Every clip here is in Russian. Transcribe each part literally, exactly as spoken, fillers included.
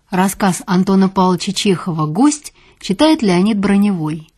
Рассказ Антона Павловича Чехова «Гость» читает Леонид Броневой.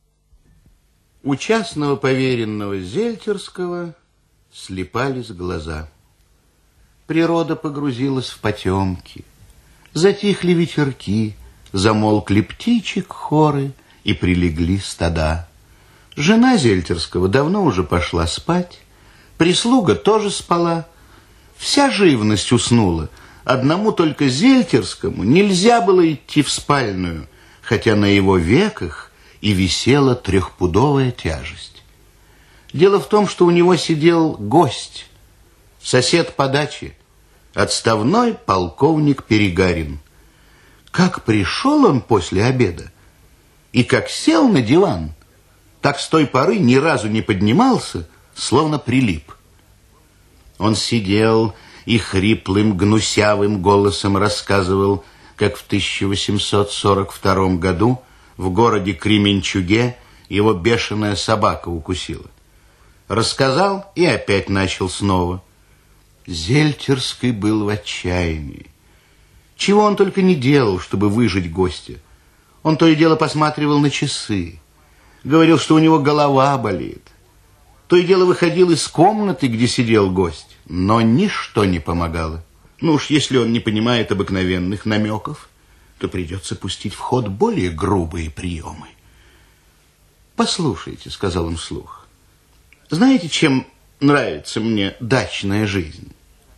У частного поверенного Зельтерского слипались глаза. Природа погрузилась в потемки. Затихли ветерки, замолкли птичек хоры и прилегли стада. Жена Зельтерского давно уже пошла спать, прислуга тоже спала. Вся живность уснула. Одному только Зельтерскому нельзя было идти в спальную, хотя на его веках и висела трехпудовая тяжесть. Дело в том, что у него сидел гость, сосед по даче, отставной полковник Перегарин. Как пришел он после обеда и как сел на диван, так с той поры ни разу не поднимался, словно прилип. Он сидел и хриплым, гнусявым голосом рассказывал, как в тысяча восемьсот сорок втором году в городе Кременчуге его бешеная собака укусила. Рассказал и опять начал снова. Зельтерский был в отчаянии. Чего он только не делал, чтобы выжить гостя. Он то и дело посматривал на часы, говорил, что у него голова болит. То и дело выходил из комнаты, где сидел гость, но ничто не помогало. Ну уж если он не понимает обыкновенных намеков, то придется пустить в ход более грубые приемы. «Послушайте», — сказал он вслух, — «знаете, чем нравится мне дачная жизнь?»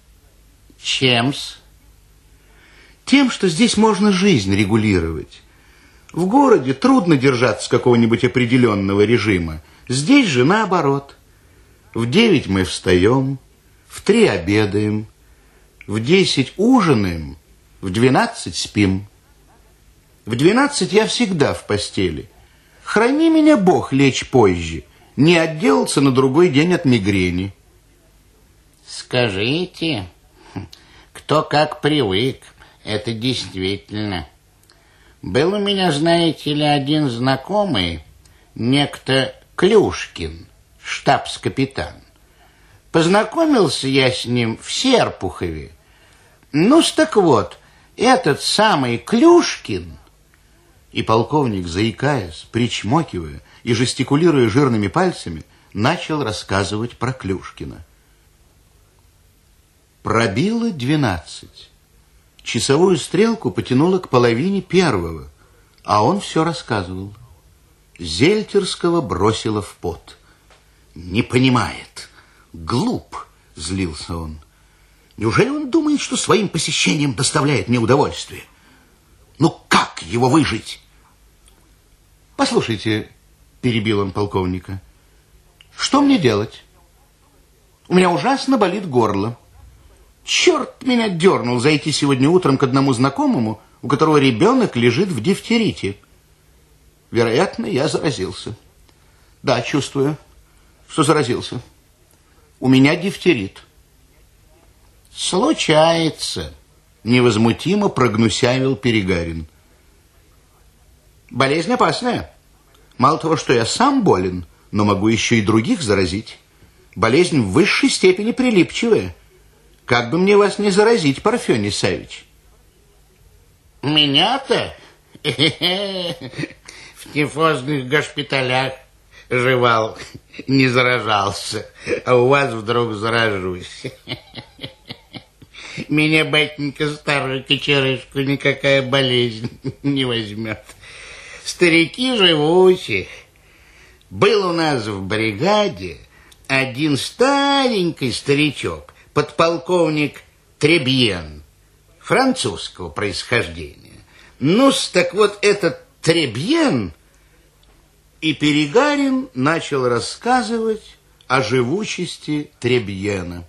«Чем-с?» «Тем, что здесь можно жизнь регулировать. В городе трудно держаться какого-нибудь определенного режима. Здесь же наоборот. В девять мы встаем, в три обедаем, в десять ужинаем, в двенадцать спим. В двенадцать я всегда в постели. Храни меня Бог лечь позже, не отделаться на другой день от мигрени». «Скажите, кто как привык, это действительно. Был у меня, знаете ли, один знакомый, некто Клюшкин, штабс-капитан. Познакомился я с ним в Серпухове. Ну-с, так вот, этот самый Клюшкин...» И полковник, заикаясь, причмокивая и жестикулируя жирными пальцами, начал рассказывать про Клюшкина. Пробило двенадцать. Часовую стрелку потянуло к половине первого, а он все рассказывал. Зельтерского бросило в пот. «Не понимает, глуп», — злился он. «Неужели он думает, что своим посещением доставляет мне удовольствие? Ну как его выжить?» «Послушайте», — перебил он полковника, — «что мне делать? У меня ужасно болит горло. Черт меня дернул зайти сегодня утром к одному знакомому, у которого ребенок лежит в дифтерите. Вероятно, я заразился. Да, чувствую, что заразился. У меня дифтерит». «Случается», — невозмутимо прогнусявил Перегарин. «Болезнь опасная. Мало того, что я сам болен, но могу еще и других заразить. Болезнь в высшей степени прилипчивая. Как бы мне вас не заразить, Парфений Савич?» «Меня-то в тифозных госпиталях жевал, не заражался, а у вас вдруг заражусь. Меня, батенька, старую кочерышку никакая болезнь не возьмет. Старики живучи. Был у нас в бригаде один старенький старичок, подполковник Требьен, французского происхождения. Ну-с, так вот этот Требьен...» И Перегарин начал рассказывать о живучести Требьена.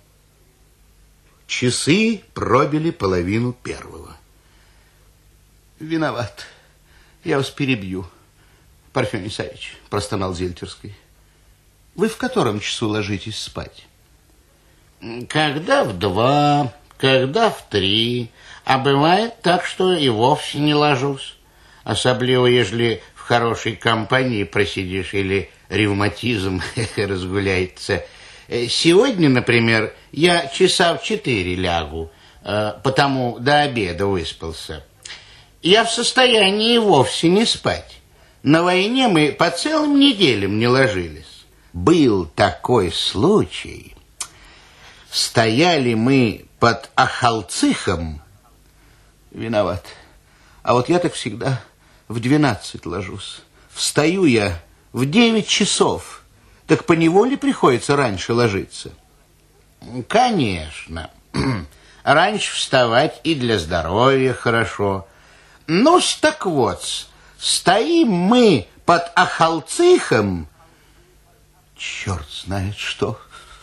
Часы пробили половину первого. «Виноват, я вас перебью, Парфений Савич», — простонал Зельтерский. «Вы в котором часу ложитесь спать?» «Когда в два, когда в три, а бывает так, что и вовсе не ложусь, особливо, ежели в хорошей компании просидишь или ревматизм разгуляется. Сегодня, например, я часа в четыре лягу, потому до обеда выспался. я в состоянии вовсе не спать. На войне мы по целым неделям не ложились. Был такой случай. Стояли мы под Ахалцихом. Виноват. А вот я так всегда в двенадцать ложусь. Встаю я в девять часов. Так поневоле приходится раньше ложиться. Конечно. Раньше вставать и для здоровья хорошо. Ну-с, так вот, стоим мы под Ахалцихом. Черт знает что.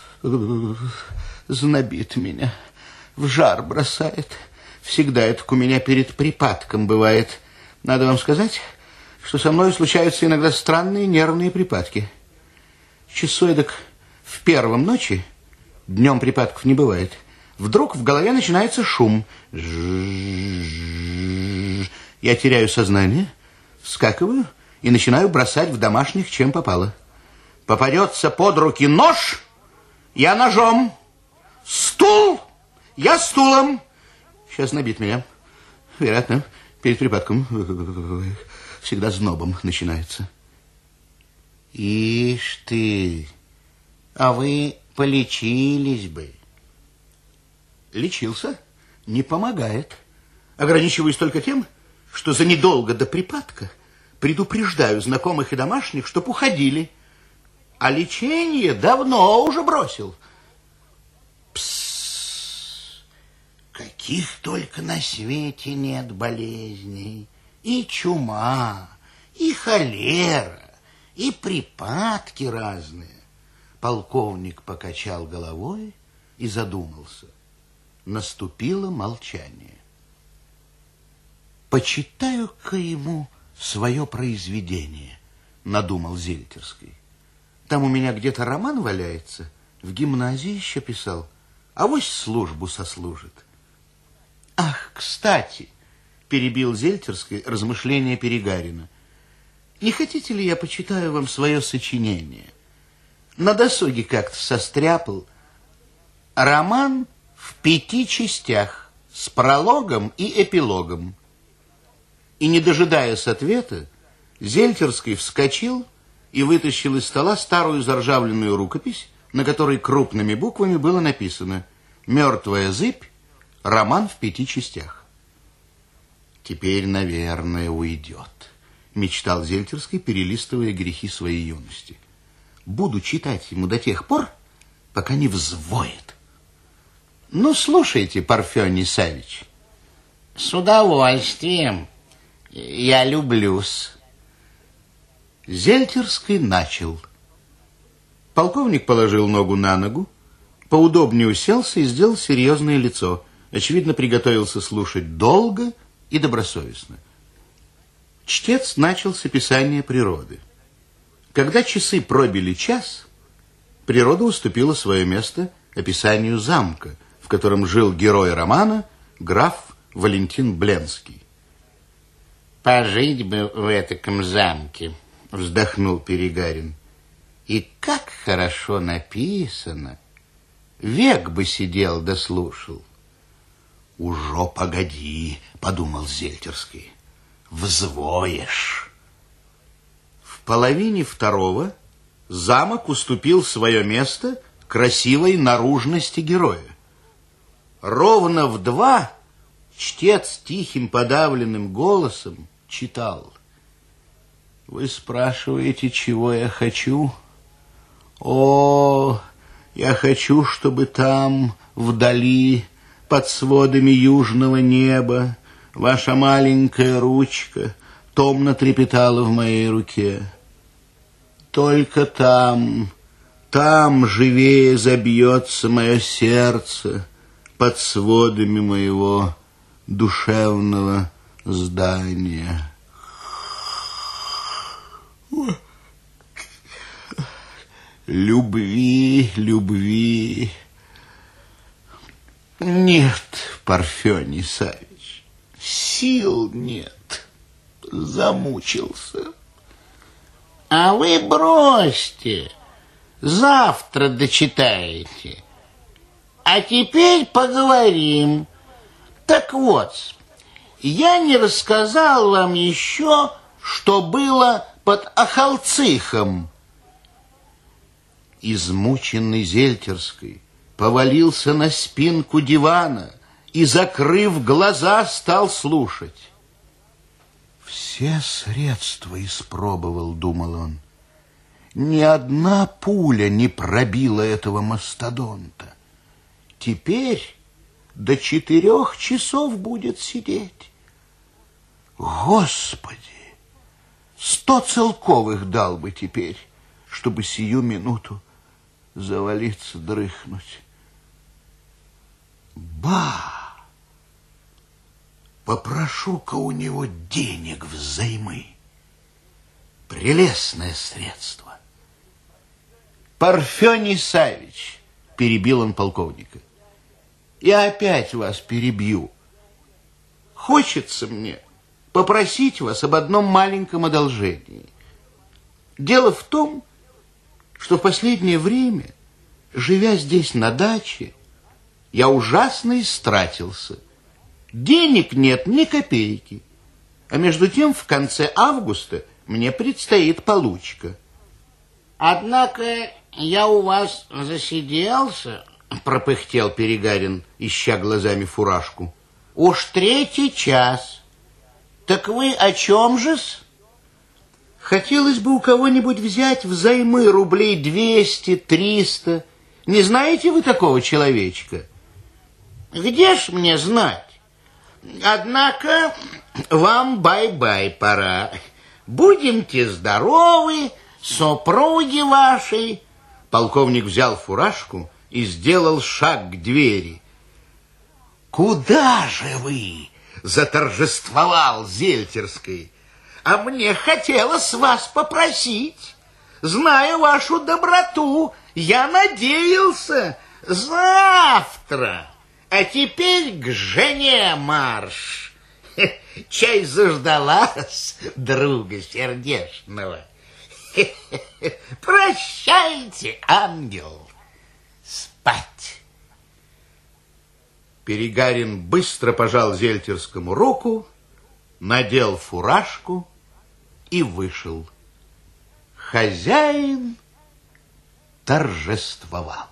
Знобит меня, в жар бросает. Всегда это у меня перед припадком бывает. Надо вам сказать, что со мной случаются иногда странные нервные припадки. Часу эдак в первом ночи, днем припадков не бывает, вдруг в голове начинается шум. Я теряю сознание, вскакиваю и начинаю бросать в домашних, чем попало. Попадется под руки нож, я ножом. Стул, я стулом. Сейчас набит меня. Вероятно, перед припадком всегда знобом начинается. Ишь ты, а вы полечились бы. Лечился, не помогает. Ограничиваюсь только тем, что за недолго до припадка предупреждаю знакомых и домашних, чтоб уходили. А лечение давно уже бросил. Псс, каких только на свете нет болезней. И чума, и холера, и припадки разные. Полковник покачал головой и задумался. Наступило молчание. Почитаю-ка ему свое произведение, надумал Зельтерский. Там у меня где-то роман валяется, в гимназии еще писал, авось службу сослужит. Ах, кстати, перебил Зельтерский размышления Перегарина. Не хотите ли я почитаю вам свое сочинение? На досуге как-то состряпал. Роман в пяти частях, с прологом и эпилогом. И, не дожидаясь ответа, Зельтерский вскочил и вытащил из стола старую заржавленную рукопись, на которой крупными буквами было написано «Мертвая зыбь. Роман в пяти частях». «Теперь, наверное, уйдет», — мечтал Зельтерский, перелистывая грехи своей юности. «Буду читать ему до тех пор, пока не взвоет». «Ну, слушайте, Парфений Савич». «С удовольствием. Я люблюсь». Зельтерский начал. Полковник положил ногу на ногу, поудобнее уселся и сделал серьезное лицо. Очевидно, приготовился слушать долго и добросовестно. Чтец начал с описания природы. Когда часы пробили час, природа уступила свое место описанию замка, в котором жил герой романа, граф Валентин Бленский. «Пожить бы в этаком замке», — вздохнул Перегарин. «И как хорошо написано! Век бы сидел да слушал». «Ужо погоди», — подумал Зельтерский, — «взвоешь». В половине второго замок уступил свое место красивой наружности героя. Ровно в два чтец тихим подавленным голосом читал. «Вы спрашиваете, чего я хочу? О, я хочу, чтобы там, вдали, под сводами южного неба, ваша маленькая ручка томно трепетала в моей руке. Только там, там живее забьется мое сердце под сводами моего душевного здания». Любви, любви. Нет, Парфений Савич, сил нет. Замучился. А вы бросьте, завтра дочитаете. А теперь поговорим. Так вот, я не рассказал вам еще, что было под Ахалцихом. Измученный Зельтерской повалился на спинку дивана и, закрыв глаза, стал слушать. Все средства испробовал, думал он. Ни одна пуля не пробила этого мастодонта. Теперь до четырех часов будет сидеть. Господи, сто целковых дал бы теперь, чтобы сию минуту завалиться, дрыхнуть. Ба! Попрошу-ка у него денег взаймы. Прелестное средство. Парфений Савич, перебил он полковника, я опять вас перебью. Хочется мне попросить вас об одном маленьком одолжении. Дело в том, что в последнее время, живя здесь на даче, я ужасно истратился. Денег нет ни копейки. А между тем в конце августа мне предстоит получка. Однако я у вас засиделся, пропыхтел Перегарин, ища глазами фуражку. Уж третий час. Так вы о чем же-с? Хотелось бы у кого-нибудь взять взаймы рублей двести, триста. Не знаете вы такого человечка? Где ж мне знать? Однако вам бай-бай пора. Будемте здоровы, супруги вашей. Полковник взял фуражку и сделал шаг к двери. Куда же вы? Заторжествовал Зельтерский. А мне хотелось вас попросить. Зная вашу доброту, я надеялся завтра. А теперь к жене марш. Чай заждалась друга сердечного. Прощайте, ангел. Спать. Перегарин быстро пожал Зельтерскому руку, надел фуражку и вышел. Хозяин торжествовал.